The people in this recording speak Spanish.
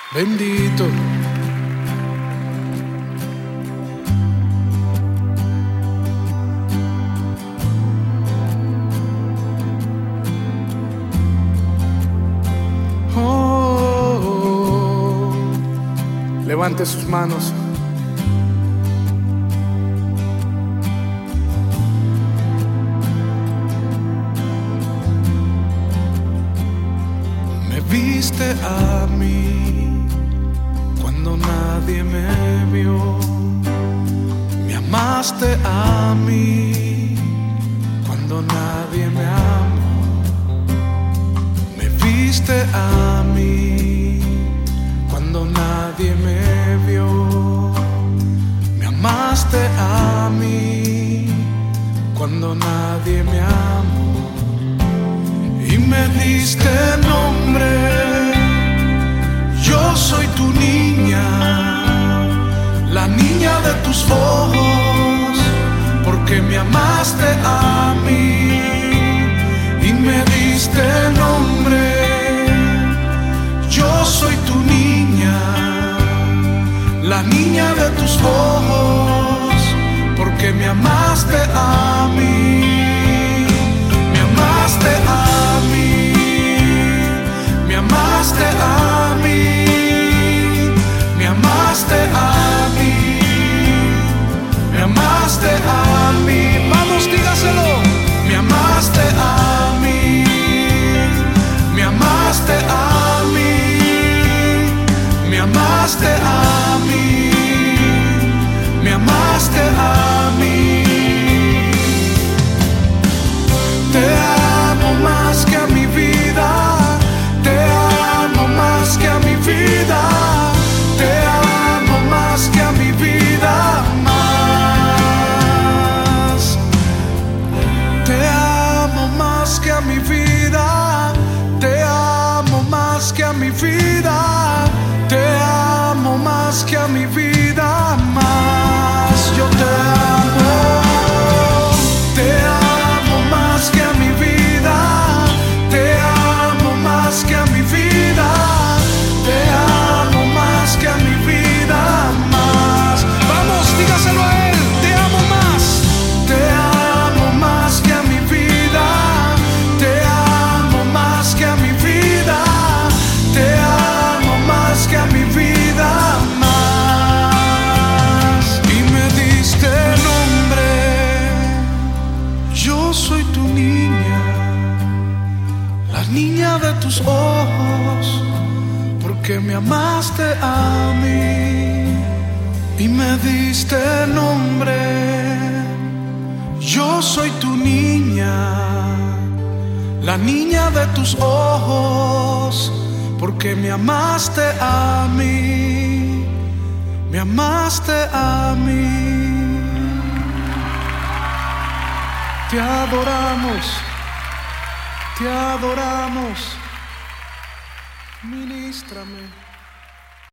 Bendito. Levante sus manos. Me viste a mí cuando nadie me vio. Me amaste a mí cuando nadie me amó. Me viste a mí cuando nadie me vio. Me amaste a mí cuando nadie me amó. Y me diste nombre. Yo soy tu niña, la niña de tus ojos, porque me amaste a mí. Y me diste nombre. Yo soy tu niña, la niña de tus ojos, porque me amaste a mí. Me amaste a mí, me amaste a mí, me amaste a mí, me amaste a mí. Vamos, dígaselo. Me amaste a mí, me amaste a mí, me amaste a mí, me amaste a mí. Te amo más que a mi vida, te amo más que a mi vida, te amo más que a mi vida, más. Te amo más que a mi vida, te amo más que a mi vida, te amo más que a mi vida, más. Yo te amo más que a mi vida, te amo más que a mi vida, te amo más que a mi vida, más. Vamos, dígaselo a él. Te amo más que a mi vida, te amo más que a mi vida, te amo más que a mi vida, más. Y me diste nombre. Yo soy tu niña, la niña de tus ojos, porque me amaste a mí y me diste nombre. Yo soy tu niña, la niña de tus ojos, porque me amaste a mí, me amaste a mí. Te adoramos, te adoramos. Ministrame.